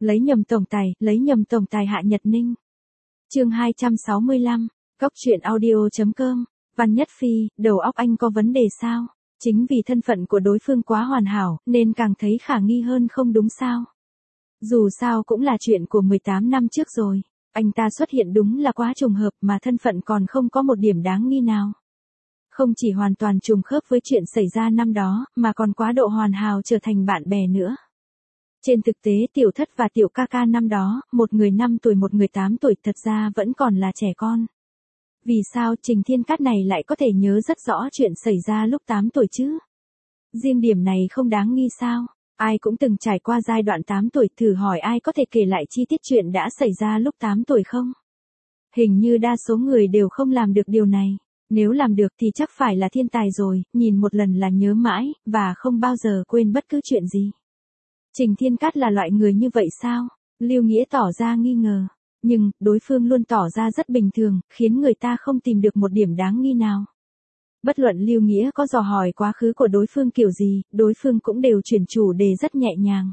Lấy nhầm tổng tài Hạ Nhật Ninh. Chương 265, Cóc truyện audio.com. Văn Nhất Phi, đầu óc anh có vấn đề sao? Chính vì thân phận của đối phương quá hoàn hảo, nên càng thấy khả nghi hơn không đúng sao? Dù sao cũng là chuyện của 18 năm trước rồi, anh ta xuất hiện đúng là quá trùng hợp mà thân phận còn không có một điểm đáng nghi nào. Không chỉ hoàn toàn trùng khớp với chuyện xảy ra năm đó, mà còn quá độ hoàn hảo trở thành bạn bè nữa. Trên thực tế Tiểu Thất và Tiểu Ca Ca năm đó, một người 5 tuổi một người 8 tuổi thật ra vẫn còn là trẻ con. Vì sao Trình Thiên Cát này lại có thể nhớ rất rõ chuyện xảy ra lúc 8 tuổi chứ? Riêng điểm này không đáng nghi sao? Ai cũng từng trải qua giai đoạn 8 tuổi, thử hỏi ai có thể kể lại chi tiết chuyện đã xảy ra lúc 8 tuổi không? Hình như đa số người đều không làm được điều này. Nếu làm được thì chắc phải là thiên tài rồi, nhìn một lần là nhớ mãi, và không bao giờ quên bất cứ chuyện gì. Trình Thiên Cát là loại người như vậy sao? Lưu Nghĩa tỏ ra nghi ngờ. Nhưng, đối phương luôn tỏ ra rất bình thường, khiến người ta không tìm được một điểm đáng nghi nào. Bất luận Lưu Nghĩa có dò hỏi quá khứ của đối phương kiểu gì, đối phương cũng đều chuyển chủ đề rất nhẹ nhàng.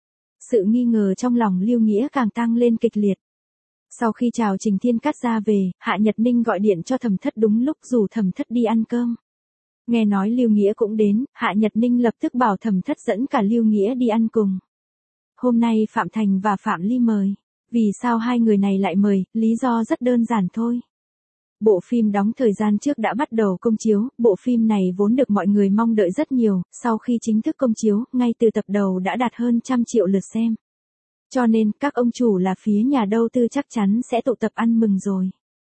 Sự nghi ngờ trong lòng Lưu Nghĩa càng tăng lên kịch liệt. Sau khi chào Trình Thiên Cát ra về, Hạ Nhật Ninh gọi điện cho Thẩm Thất đúng lúc rủ Thẩm Thất đi ăn cơm. Nghe nói Lưu Nghĩa cũng đến, Hạ Nhật Ninh lập tức bảo Thẩm Thất dẫn cả Lưu Nghĩa đi ăn cùng. Hôm nay Phạm Thành và Phạm Ly mời. Vì sao hai người này lại mời, lý do rất đơn giản thôi. Bộ phim đóng thời gian trước đã bắt đầu công chiếu, bộ phim này vốn được mọi người mong đợi rất nhiều, sau khi chính thức công chiếu, ngay từ tập đầu đã đạt hơn 100 triệu lượt xem. Cho nên, các ông chủ là phía nhà đầu tư chắc chắn sẽ tụ tập ăn mừng rồi.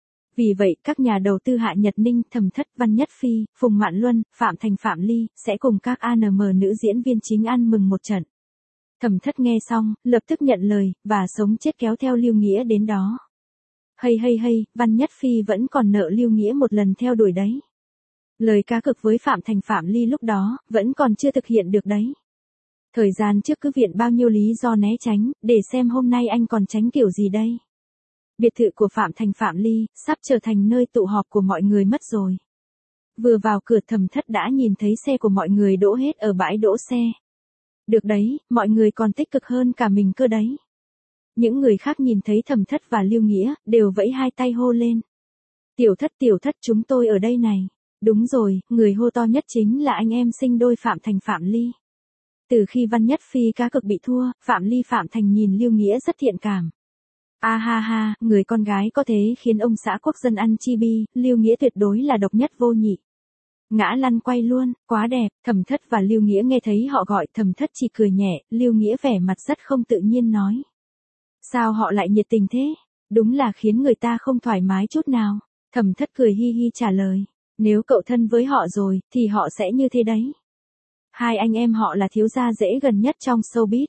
Vì vậy, các nhà đầu tư Hạ Nhật Ninh, Thẩm Thất, Văn Nhất Phi, Phùng Mạn Luân, Phạm Thành, Phạm Ly, sẽ cùng các ANM nữ diễn viên chính ăn mừng một trận. Thẩm Thất nghe xong, lập tức nhận lời, và sống chết kéo theo Lưu Nghĩa đến đó. Hay, Văn Nhất Phi vẫn còn nợ Lưu Nghĩa một lần theo đuổi đấy. Lời cá cược với Phạm Thành Phạm Ly lúc đó, vẫn còn chưa thực hiện được đấy. Thời gian trước cứ viện bao nhiêu lý do né tránh, để xem hôm nay anh còn tránh kiểu gì đây. Biệt thự của Phạm Thành Phạm Ly, sắp trở thành nơi tụ họp của mọi người mất rồi. Vừa vào cửa Thẩm Thất đã nhìn thấy xe của mọi người đỗ hết ở bãi đỗ xe. Được đấy, mọi người còn tích cực hơn cả mình cơ đấy. Những người khác nhìn thấy Thẩm Thất và Lưu Nghĩa, đều vẫy hai tay hô lên. Tiểu Thất chúng tôi ở đây này. Đúng rồi, người hô to nhất chính là anh em sinh đôi Phạm Thành Phạm Ly. Từ khi Văn Nhất Phi cá cược bị thua, Phạm Ly Phạm Thành nhìn Lưu Nghĩa rất thiện cảm. Ha, người con gái có thế khiến ông xã quốc dân ăn chi bi, Lưu Nghĩa tuyệt đối là độc nhất vô nhị. Ngã lăn quay luôn, quá đẹp. Thẩm Thất và Lưu Nghĩa nghe thấy họ gọi, Thẩm Thất chỉ cười nhẹ, Lưu Nghĩa vẻ mặt rất không tự nhiên nói. Sao họ lại nhiệt tình thế? Đúng là khiến người ta không thoải mái chút nào. Thẩm Thất cười hi hi trả lời. Nếu cậu thân với họ rồi, thì họ sẽ như thế đấy. Hai anh em họ là thiếu gia dễ gần nhất trong showbiz.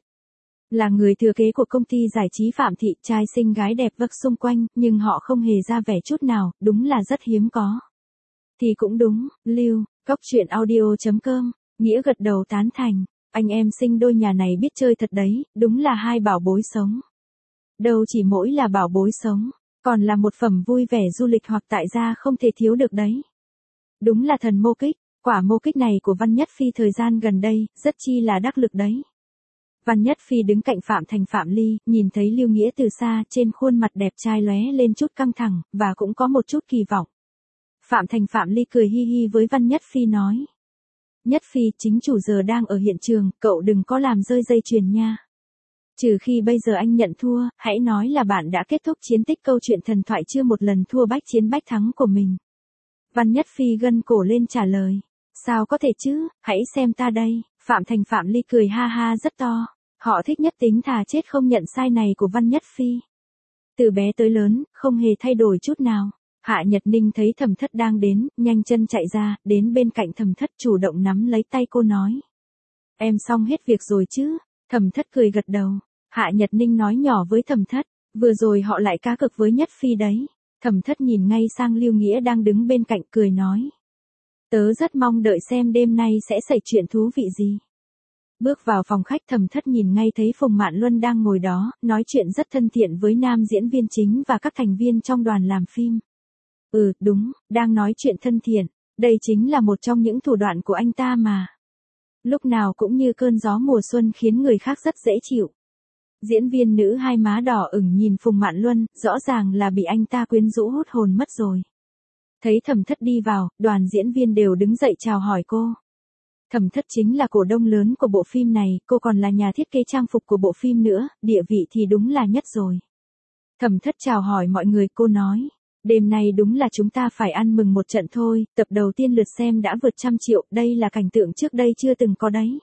Là người thừa kế của công ty giải trí Phạm Thị, trai xinh gái đẹp vất xung quanh, nhưng họ không hề ra vẻ chút nào, đúng là rất hiếm có. Thì cũng đúng, Cóc truyện audio.com, Nghĩa gật đầu tán thành. Anh em sinh đôi nhà này biết chơi thật đấy, đúng là hai bảo bối sống. Đâu chỉ mỗi là bảo bối sống, còn là một phẩm vui vẻ du lịch hoặc tại gia không thể thiếu được đấy. Đúng là thần mô kích, quả mô kích này của Văn Nhất Phi thời gian gần đây, rất chi là đắc lực đấy. Văn Nhất Phi đứng cạnh Phạm Thành Phạm Ly, nhìn thấy Lưu Nghĩa từ xa, trên khuôn mặt đẹp trai lóe lên chút căng thẳng, và cũng có một chút kỳ vọng. Phạm Thành Phạm Ly cười hi hi với Văn Nhất Phi nói. Nhất Phi, chính chủ giờ đang ở hiện trường, cậu đừng có làm rơi dây chuyền nha. Trừ khi bây giờ anh nhận thua, hãy nói là bạn đã kết thúc chiến tích câu chuyện thần thoại chưa một lần thua bách chiến bách thắng của mình. Văn Nhất Phi gân cổ lên trả lời. Sao có thể chứ, hãy xem ta đây. Phạm Thành Phạm Ly cười ha rất to. Họ thích nhất tính thà chết không nhận sai này của Văn Nhất Phi. Từ bé tới lớn, không hề thay đổi chút nào. Hạ Nhật Ninh thấy Thẩm Thất đang đến, nhanh chân chạy ra, đến bên cạnh Thẩm Thất chủ động nắm lấy tay cô nói. Em xong hết việc rồi chứ? Thẩm Thất cười gật đầu. Hạ Nhật Ninh nói nhỏ với Thẩm Thất, vừa rồi họ lại cá cược với Nhất Phi đấy. Thẩm Thất nhìn ngay sang Lưu Nghĩa đang đứng bên cạnh cười nói. Tớ rất mong đợi xem đêm nay sẽ xảy chuyện thú vị gì. Bước vào phòng khách Thẩm Thất nhìn ngay thấy Phùng Mạn Luân đang ngồi đó, nói chuyện rất thân thiện với nam diễn viên chính và các thành viên trong đoàn làm phim. Đúng, đang nói chuyện thân thiện, đây chính là một trong những thủ đoạn của anh ta mà. Lúc nào cũng như cơn gió mùa xuân khiến người khác rất dễ chịu. Diễn viên nữ hai má đỏ ửng nhìn Phùng Mạn Luân, rõ ràng là bị anh ta quyến rũ hút hồn mất rồi. Thấy Thẩm Thất đi vào, đoàn diễn viên đều đứng dậy chào hỏi cô. Thẩm Thất chính là cổ đông lớn của bộ phim này, cô còn là nhà thiết kế trang phục của bộ phim nữa, địa vị thì đúng là nhất rồi. Thẩm Thất chào hỏi mọi người, cô nói. Đêm nay đúng là chúng ta phải ăn mừng một trận thôi, tập đầu tiên lượt xem đã vượt 100 triệu, đây là cảnh tượng trước đây chưa từng có đấy.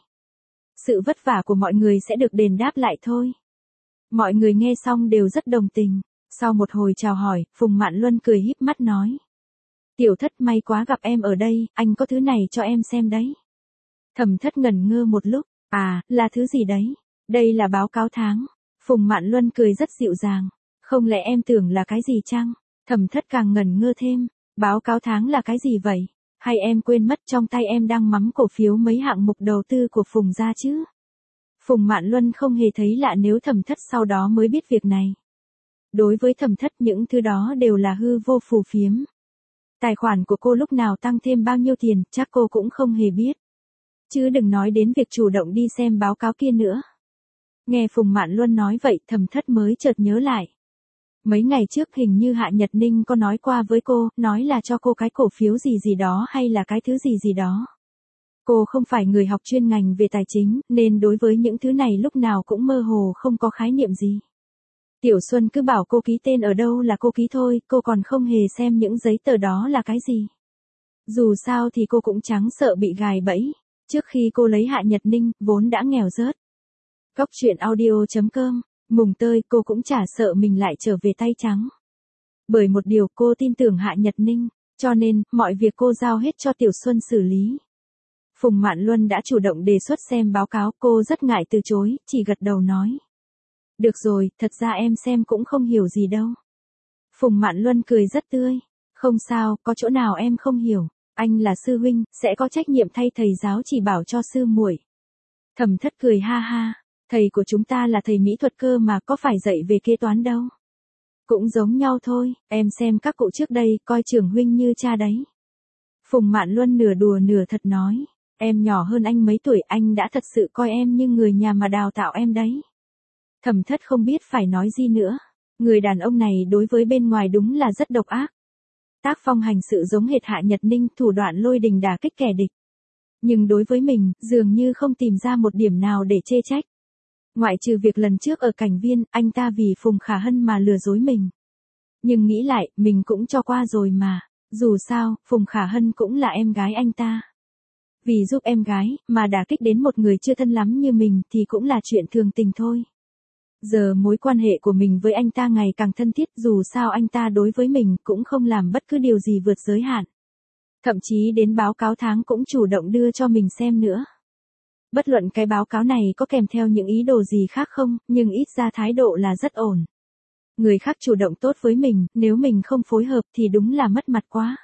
Sự vất vả của mọi người sẽ được đền đáp lại thôi. Mọi người nghe xong đều rất đồng tình. Sau một hồi chào hỏi, Phùng Mạn Luân cười híp mắt nói. Tiểu Thất may quá gặp em ở đây, anh có thứ này cho em xem đấy. Thẩm Thất ngẩn ngơ một lúc, à, là thứ gì đấy? Đây là báo cáo tháng. Phùng Mạn Luân cười rất dịu dàng. Không lẽ em tưởng là cái gì chăng? Thẩm Thất càng ngẩn ngơ thêm. Báo cáo tháng là cái gì vậy? Hay em quên mất trong tay em đang mắm cổ phiếu mấy hạng mục đầu tư của Phùng gia chứ? Phùng Mạn Luân không hề thấy lạ nếu Thẩm Thất sau đó mới biết việc này. Đối với Thẩm Thất những thứ đó đều là hư vô phù phiếm. Tài khoản của cô lúc nào tăng thêm bao nhiêu tiền chắc cô cũng không hề biết. Chứ đừng nói đến việc chủ động đi xem báo cáo kia nữa. Nghe Phùng Mạn Luân nói vậy Thẩm Thất mới chợt nhớ lại. Mấy ngày trước hình như Hạ Nhật Ninh có nói qua với cô, nói là cho cô cái cổ phiếu gì gì đó hay là cái thứ gì gì đó. Cô không phải người học chuyên ngành về tài chính, nên đối với những thứ này lúc nào cũng mơ hồ không có khái niệm gì. Tiểu Xuân cứ bảo cô ký tên ở đâu là cô ký thôi, cô còn không hề xem những giấy tờ đó là cái gì. Dù sao thì cô cũng chẳng sợ bị gài bẫy. Trước khi cô lấy Hạ Nhật Ninh, vốn đã nghèo rớt. Cóc truyện audio.com, mùng tơi cô cũng chả sợ mình lại trở về tay trắng. Bởi một điều cô tin tưởng Hạ Nhật Ninh, cho nên, mọi việc cô giao hết cho Tiểu Xuân xử lý. Phùng Mạn Luân đã chủ động đề xuất xem báo cáo, cô rất ngại từ chối, chỉ gật đầu nói. Được rồi, thật ra em xem cũng không hiểu gì đâu. Phùng Mạn Luân cười rất tươi. Không sao, có chỗ nào em không hiểu. Anh là sư huynh, sẽ có trách nhiệm thay thầy giáo chỉ bảo cho sư muội. Thẩm Thất cười ha ha. Thầy của chúng ta là thầy mỹ thuật cơ mà có phải dạy về kế toán đâu. Cũng giống nhau thôi, em xem các cụ trước đây coi trưởng huynh như cha đấy. Phùng Mạn Luân nửa đùa nửa thật nói. Em nhỏ hơn anh mấy tuổi, anh đã thật sự coi em như người nhà mà đào tạo em đấy. Thẩm Thất không biết phải nói gì nữa. Người đàn ông này đối với bên ngoài đúng là rất độc ác. Tác phong hành sự giống hệt Hạ Nhật Ninh, thủ đoạn lôi đình đả kích kẻ địch. Nhưng đối với mình, dường như không tìm ra một điểm nào để chê trách. Ngoại trừ việc lần trước ở Cảnh Viên, anh ta vì Phùng Khả Hân mà lừa dối mình. Nhưng nghĩ lại, mình cũng cho qua rồi mà. Dù sao, Phùng Khả Hân cũng là em gái anh ta. Vì giúp em gái, mà đả kích đến một người chưa thân lắm như mình thì cũng là chuyện thường tình thôi. Giờ mối quan hệ của mình với anh ta ngày càng thân thiết, dù sao anh ta đối với mình cũng không làm bất cứ điều gì vượt giới hạn. Thậm chí đến báo cáo tháng cũng chủ động đưa cho mình xem nữa. Bất luận cái báo cáo này có kèm theo những ý đồ gì khác không, nhưng ít ra thái độ là rất ổn. Người khác chủ động tốt với mình, nếu mình không phối hợp thì đúng là mất mặt quá.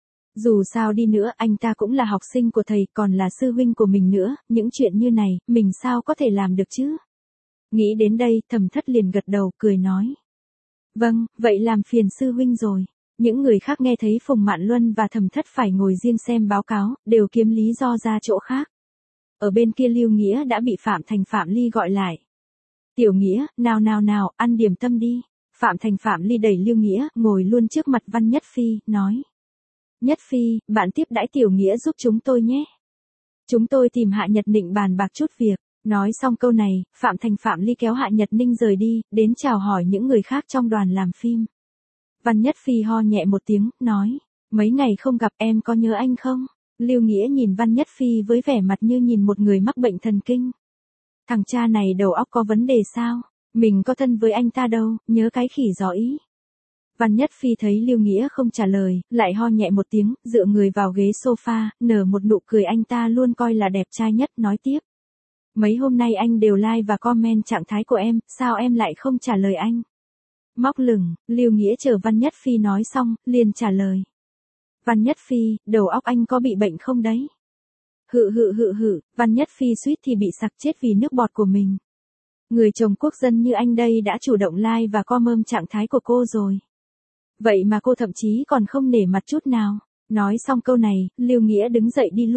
Dù sao đi nữa, anh ta cũng là học sinh của thầy, còn là sư huynh của mình nữa, những chuyện như này, mình sao có thể làm được chứ? Nghĩ đến đây, Thẩm Thất liền gật đầu, cười nói. Vâng, vậy làm phiền sư huynh rồi. Những người khác nghe thấy Phùng Mạn Luân và Thẩm Thất phải ngồi riêng xem báo cáo, đều kiếm lý do ra chỗ khác. Ở bên kia Lưu Nghĩa đã bị Phạm Thành Phạm Ly gọi lại. Tiểu Nghĩa, nào, ăn điểm tâm đi. Phạm Thành Phạm Ly đẩy Lưu Nghĩa, ngồi luôn trước mặt Văn Nhất Phi, nói. Nhất Phi, bạn tiếp đãi Tiểu Nghĩa giúp chúng tôi nhé. Chúng tôi tìm Hạ Nhật Ninh bàn bạc chút việc. Nói xong câu này, Phạm Thành Phạm Ly kéo Hạ Nhật Ninh rời đi, đến chào hỏi những người khác trong đoàn làm phim. Văn Nhất Phi ho nhẹ một tiếng, nói. Mấy ngày không gặp em có nhớ anh không? Lưu Nghĩa nhìn Văn Nhất Phi với vẻ mặt như nhìn một người mắc bệnh thần kinh. Thằng cha này đầu óc có vấn đề sao? Mình có thân với anh ta đâu, nhớ cái khỉ gió ý. Văn Nhất Phi thấy Lưu Nghĩa không trả lời, lại ho nhẹ một tiếng, dựa người vào ghế sofa, nở một nụ cười anh ta luôn coi là đẹp trai nhất, nói tiếp. Mấy hôm nay anh đều like và comment trạng thái của em, sao em lại không trả lời anh? Móc lửng, Lưu Nghĩa chờ Văn Nhất Phi nói xong, liền trả lời. Văn Nhất Phi, đầu óc anh có bị bệnh không đấy? Hự, Văn Nhất Phi suýt thì bị sặc chết vì nước bọt của mình. Người chồng quốc dân như anh đây đã chủ động like và comment trạng thái của cô rồi. Vậy mà cô thậm chí còn không nể mặt chút nào. Nói xong câu này, Lưu Nghĩa đứng dậy đi luôn.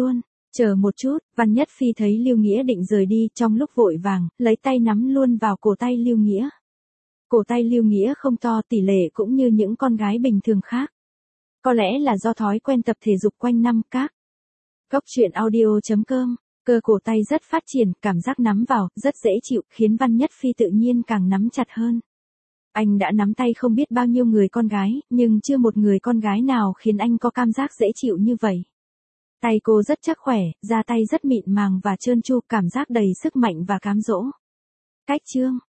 Chờ một chút, Văn Nhất Phi thấy Lưu Nghĩa định rời đi, trong lúc vội vàng, lấy tay nắm luôn vào cổ tay Lưu Nghĩa. Cổ tay Lưu Nghĩa không to, tỷ lệ cũng như những con gái bình thường khác. Có lẽ là do thói quen tập thể dục quanh năm các. Cốc truyện audio.com, cơ cổ tay rất phát triển, cảm giác nắm vào, rất dễ chịu, khiến Văn Nhất Phi tự nhiên càng nắm chặt hơn. Anh đã nắm tay không biết bao nhiêu người con gái, nhưng chưa một người con gái nào khiến anh có cảm giác dễ chịu như vậy. Tay cô rất chắc khỏe, da tay rất mịn màng và trơn tru, cảm giác đầy sức mạnh và cám dỗ. Cách chương